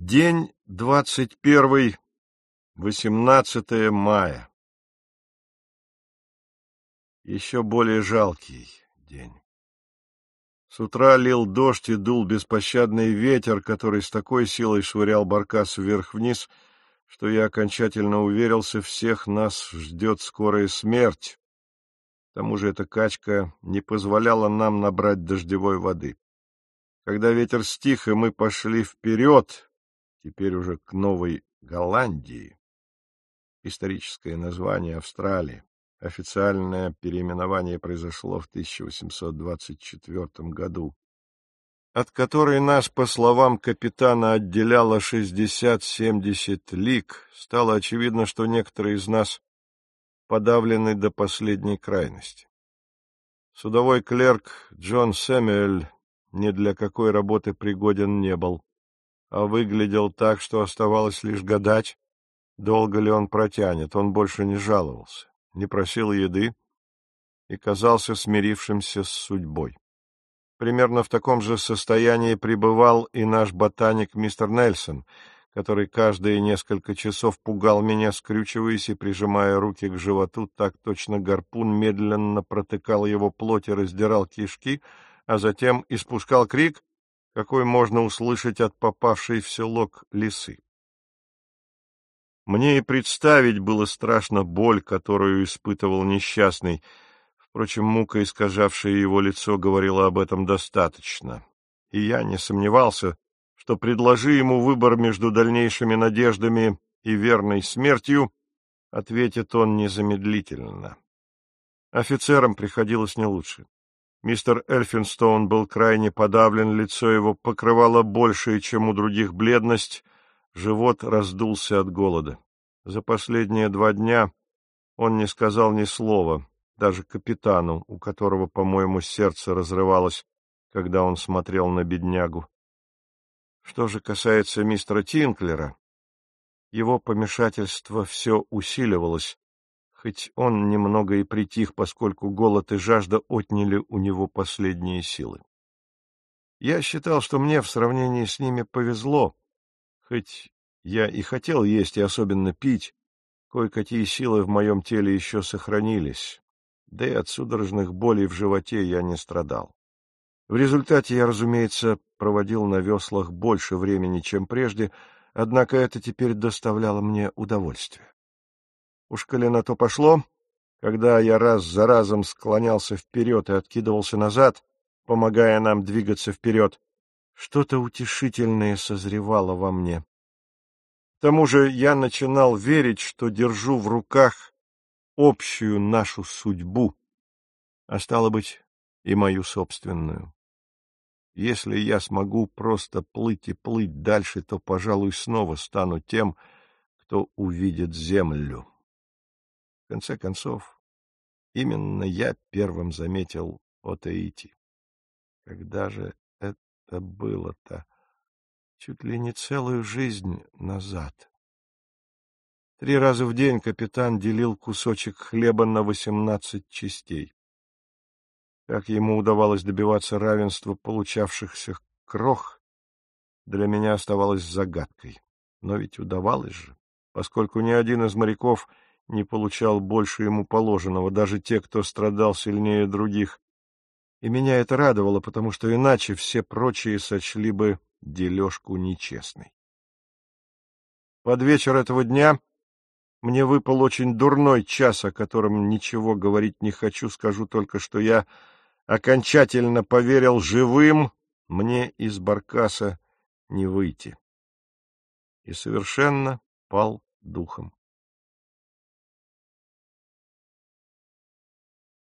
День 21, 18 мая. Еще более жалкий день. С утра лил дождь и дул беспощадный ветер, который с такой силой швырял баркас вверх-вниз, что я окончательно уверился, всех нас ждет скорая смерть. К тому же эта качка не позволяла нам набрать дождевой воды. Когда ветер стих, и мы пошли вперед, теперь уже к Новой Голландии, историческое название Австралии, официальное переименование произошло в 1824 году, от которой нас, по словам капитана, отделяло 60-70 лиг, стало очевидно, что некоторые из нас подавлены до последней крайности. Судовой клерк Джон Сэмюэль ни для какой работы пригоден не был, а выглядел так, что оставалось лишь гадать, долго ли он протянет. Он больше не жаловался, не просил еды и казался смирившимся с судьбой. Примерно в таком же состоянии пребывал и наш ботаник мистер Нельсон, который каждые несколько часов пугал меня, скрючиваясь и прижимая руки к животу, так точно гарпун медленно протыкал его плоть и раздирал кишки, а затем испускал крик, какой можно услышать от попавшей в селок лисы. Мне и представить было страшно боль, которую испытывал несчастный. Впрочем, мука, искажавшая его лицо, говорила об этом достаточно. И я не сомневался, что, предложи ему выбор между дальнейшими надеждами и верной смертью, ответит он незамедлительно. Офицерам приходилось не лучше. Мистер Эльфинстоун был крайне подавлен, лицо его покрывало большее, чем у других, бледность, живот раздулся от голода. За последние 2 дня он не сказал ни слова, даже капитану, у которого, по-моему, сердце разрывалось, когда он смотрел на беднягу. Что же касается мистера Тинклера, его помешательство все усиливалось, хоть он немного и притих, поскольку голод и жажда отняли у него последние силы. Я считал, что мне в сравнении с ними повезло, хоть я и хотел есть и особенно пить, кое-какие силы в моем теле еще сохранились, да и от судорожных болей в животе я не страдал. В результате я, разумеется, проводил на веслах больше времени, чем прежде, однако это теперь доставляло мне удовольствие. Уж коли на то пошло, когда я раз за разом склонялся вперед и откидывался назад, помогая нам двигаться вперед, что-то утешительное созревало во мне. К тому же я начинал верить, что держу в руках общую нашу судьбу, а стало быть, и мою собственную. Если я смогу просто плыть и плыть дальше, то, пожалуй, снова стану тем, кто увидит землю. В конце концов, именно я первым заметил Отаити. Когда же это было-то? Чуть ли не целую жизнь назад. 3 раза в день капитан делил кусочек хлеба на 18 частей. Как ему удавалось добиваться равенства получавшихся крох, для меня оставалось загадкой. Но ведь удавалось же, поскольку ни один из моряков не получал больше ему положенного, даже те, кто страдал сильнее других. И меня это радовало, потому что иначе все прочие сочли бы дележку нечестной. Под вечер этого дня мне выпал очень дурной час, о котором ничего говорить не хочу, скажу только, что я окончательно поверил, живым мне из баркаса не выйти. И совершенно пал духом.